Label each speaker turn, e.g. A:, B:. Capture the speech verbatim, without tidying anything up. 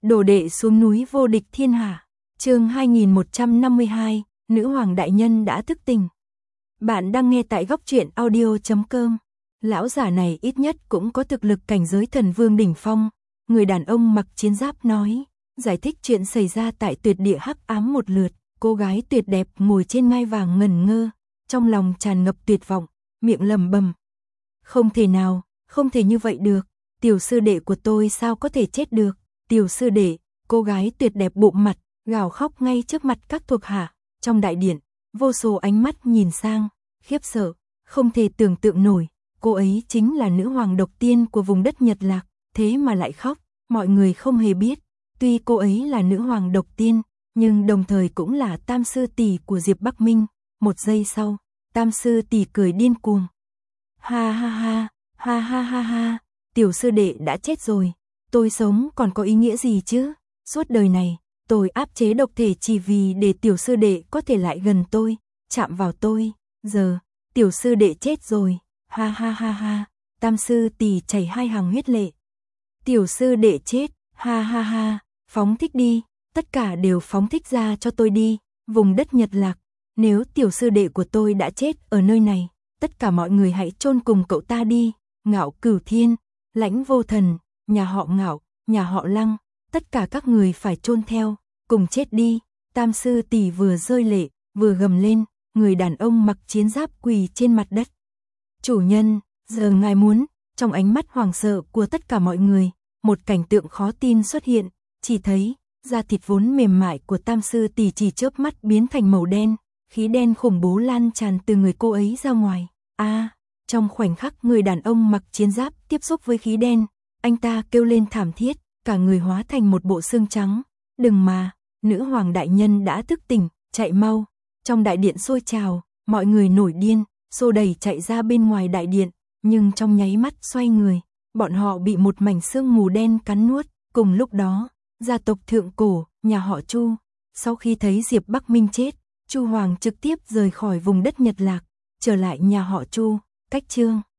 A: Đồ đệ xuống núi vô địch thiên hạ. Chương hai nghìn một trăm năm mươi hai, nữ hoàng đại nhân đã thức tỉnh. Bạn đang nghe tại góc truyện audio chấm com. Lão giả này ít nhất cũng có thực lực cảnh giới thần vương đỉnh phong. Người đàn ông mặc chiến giáp nói, giải thích chuyện xảy ra tại tuyệt địa hắc ám một lượt. Cô gái tuyệt đẹp ngồi trên ngai vàng ngẩn ngơ, trong lòng tràn ngập tuyệt vọng, miệng lẩm bẩm: không thể nào, không thể như vậy được, tiểu sư đệ của tôi sao có thể chết được, tiểu sư đệ. Cô gái tuyệt đẹp bụng mặt, gào khóc ngay trước mặt các thuộc hạ. Trong đại điện, vô số ánh mắt nhìn sang, khiếp sợ, không thể tưởng tượng nổi, cô ấy chính là nữ hoàng độc tiên của vùng đất Nhật Lạc, thế mà lại khóc. Mọi người không hề biết, tuy cô ấy là nữ hoàng độc tiên, nhưng đồng thời cũng là tam sư tỷ của Diệp Bắc Minh. Một giây sau, tam sư tỷ cười điên cuồng. Ha ha ha, ha ha ha ha, tiểu sư đệ đã chết rồi, tôi sống còn có ý nghĩa gì chứ? Suốt đời này, tôi áp chế độc thể chỉ vì để tiểu sư đệ có thể lại gần tôi, chạm vào tôi. Giờ, tiểu sư đệ chết rồi, ha ha ha ha, tam sư tỷ chảy hai hàng huyết lệ. Tiểu sư đệ chết, ha ha ha, phóng thích đi, tất cả đều phóng thích ra cho tôi đi, vùng đất Nhật Lạc. Nếu tiểu sư đệ của tôi đã chết ở nơi này, tất cả mọi người hãy chôn cùng cậu ta đi. Ngạo Cửu Thiên, Lãnh Vô Thần, nhà họ Ngạo, nhà họ Lăng, tất cả các người phải chôn theo, cùng chết đi. Tam sư tỷ vừa rơi lệ, vừa gầm lên, người đàn ông mặc chiến giáp quỳ trên mặt đất. Chủ nhân, giờ ngài muốn. Trong ánh mắt hoảng sợ của tất cả mọi người, một cảnh tượng khó tin xuất hiện, chỉ thấy da thịt vốn mềm mại của tam sư tỷ chỉ chớp mắt biến thành màu đen, khí đen khủng bố lan tràn từ người cô ấy ra ngoài. A, à, trong khoảnh khắc người đàn ông mặc chiến giáp tiếp xúc với khí đen, anh ta kêu lên thảm thiết, cả người hóa thành một bộ xương trắng. Đừng mà, nữ hoàng đại nhân đã thức tỉnh, chạy mau. Trong đại điện sôi trào, mọi người nổi điên, xô đẩy chạy ra bên ngoài đại điện, nhưng trong nháy mắt xoay người, bọn họ bị một mảnh sương mù đen cắn nuốt. Cùng lúc đó, gia tộc thượng cổ, nhà họ Chu, sau khi thấy Diệp Bắc Minh chết, Chu hoàng trực tiếp rời khỏi vùng đất Nhật Lạc, trở lại nhà họ Chu. Cách chương